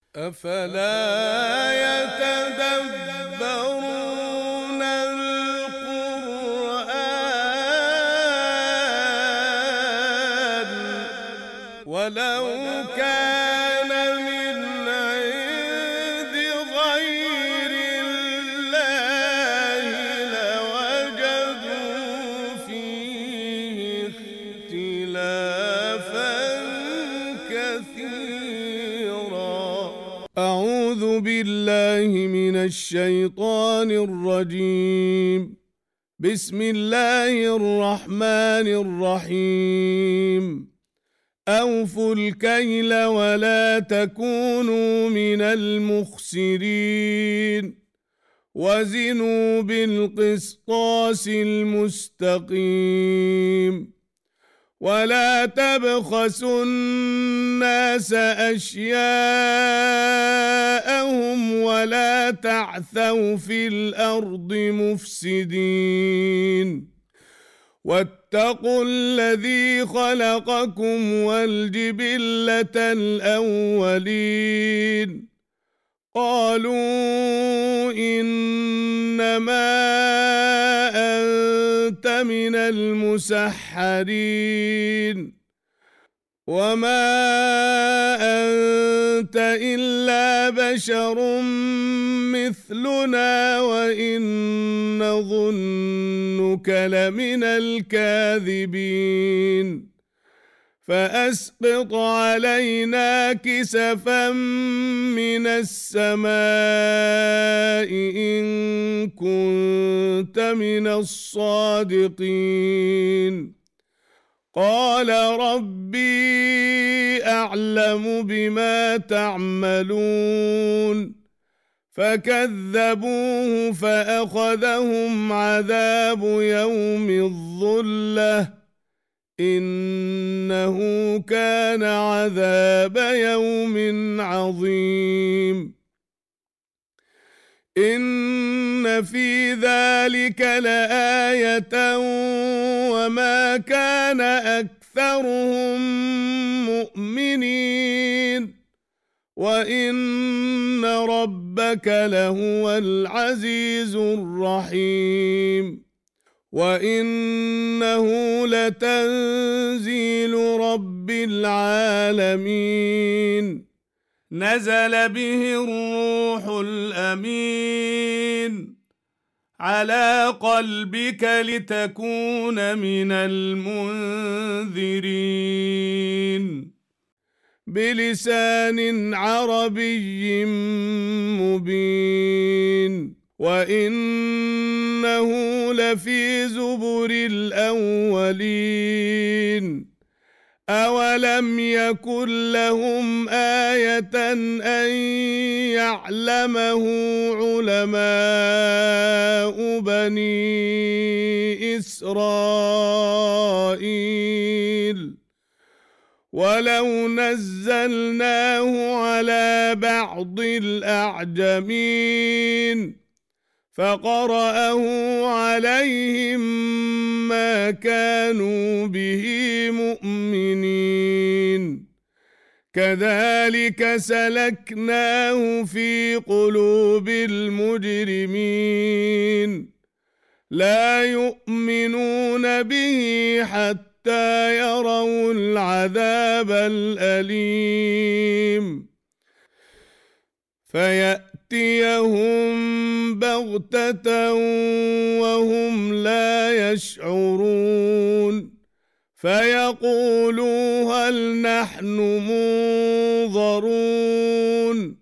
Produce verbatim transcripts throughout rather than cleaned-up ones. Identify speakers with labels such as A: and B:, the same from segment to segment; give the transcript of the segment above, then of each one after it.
A: أفلا يتدبرون القرآن ولو كان من عند غير الله لوجدوا فيه اختلافا كثيرا. أعوذ بالله من الشيطان الرجيم. بسم الله الرحمن الرحيم. أوفوا الكيل ولا تكونوا من المخسرين وزنوا بالقسطاس المستقيم ولا تبخسوا الناس أشياءهم ولا تعثوا في الأرض مفسدين واتقوا الذي خلقكم والجبلة الأولين قالوا إنما أنت من المسحرين وما أنت إلا بشر مثلنا وإن نظنك لمن الكاذبين فأسقط علينا كسفا من السماء إن كنت من الصادقين. قال ربي أعلم بما تعملون فكذبوه فأخذهم عذاب يوم الظلة إنه كان عذاب يوم عظيم. إن في ذلك لآية وما كان أكثرهم مؤمنين وإن ربك لهو العزيز الرحيم. وإنه لتنزيل رب العالمين نزل به الروح الأمين على قلبك لتكون من المنذرين بلسان عربي مبين وإنه لفي زبر الأولين. أولم يكن لهم آية أن يعلمه علماء بني إسرائيل ولو نزلناه على بعض الأعجمين فقرأه عليهم ما كانوا به مؤمنين كذلك سلكناه في قلوب المجرمين لا يؤمنون به حتى يروا العذاب الأليم فيأتيهم بغتة وهم لا يشعرون فيقولوا هل نحن منظرون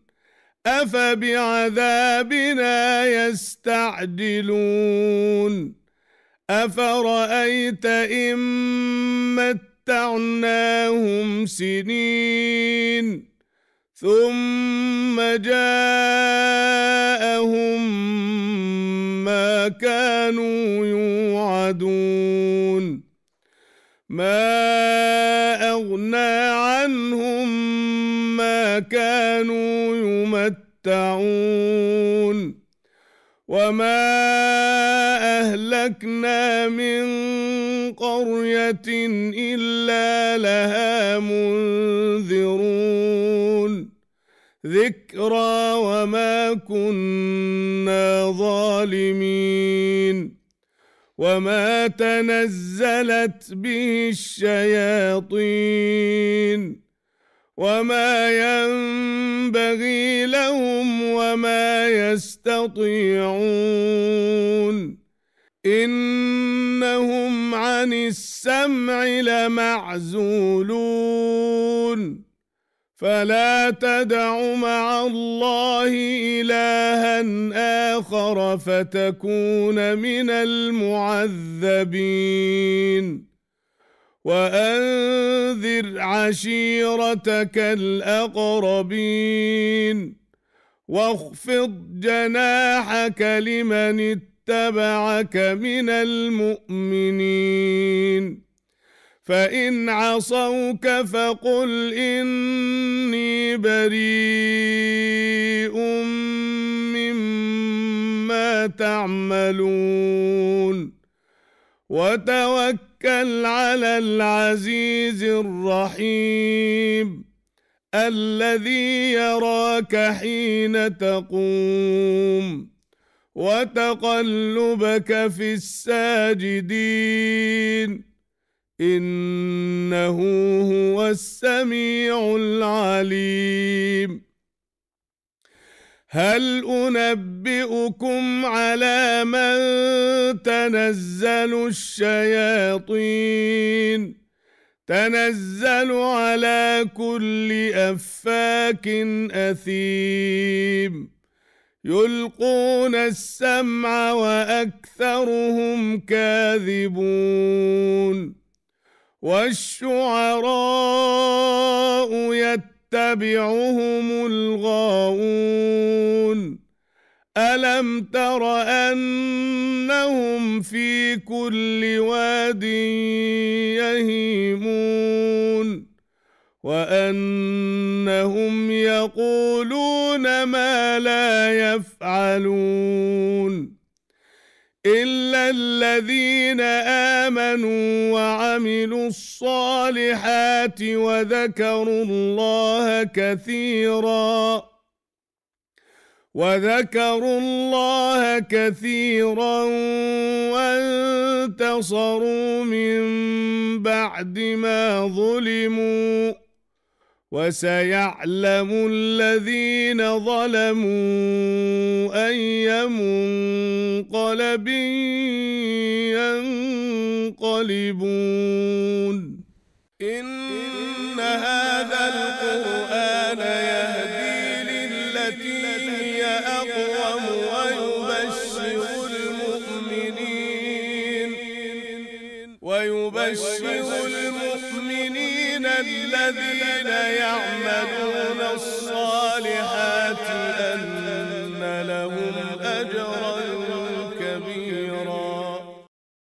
A: أفبعذابنا يستعجلون أفرأيت إن متعناهم سنين ثم جاءهم ما كانوا يوعدون ما أغنى عنهم ما كانوا يمتعون وما أهلكنا من قرية إلا لها منذرون ذكرى وما كنا ظالمين وما تنزلت به الشياطين وما ينبغي لهم وما يستطيعون إنهم عن السمع لمعزولون فلا تدع مع الله إلها آخر فتكون من المعذبين وأنذر عشيرتك الأقربين واخفض جناحك لمن اتبعك من المؤمنين فإن عصوك فقل إني بريء مما تعملون وتوكل على العزيز الرحيم الذي يراك حين تقوم وتقلبك في الساجدين إنه هو السميع العليم هل أنبئكم على من تنزل الشياطين تنزل على كل أفاك أثيم يلقون السمع وأكثرهم كاذبون والشعراء يتبعهم الغاوون ألم تر أنهم في كل واد يهيمون وأنهم يقولون ما لا يفعلون إلا الذين آمنوا وعملوا الصالحات وذكروا الله كثيرا وذكروا الله كثيرا وانتصروا من بعد ما ظلموا وسيعلم الذين ظلموا أي منقلب ينقلبون إن هذا القرآن يهدي للتي هي أقوم ويبشر المؤمنين ويبشر المؤمنين الذين يعملون الصالحات أن لهم أجرا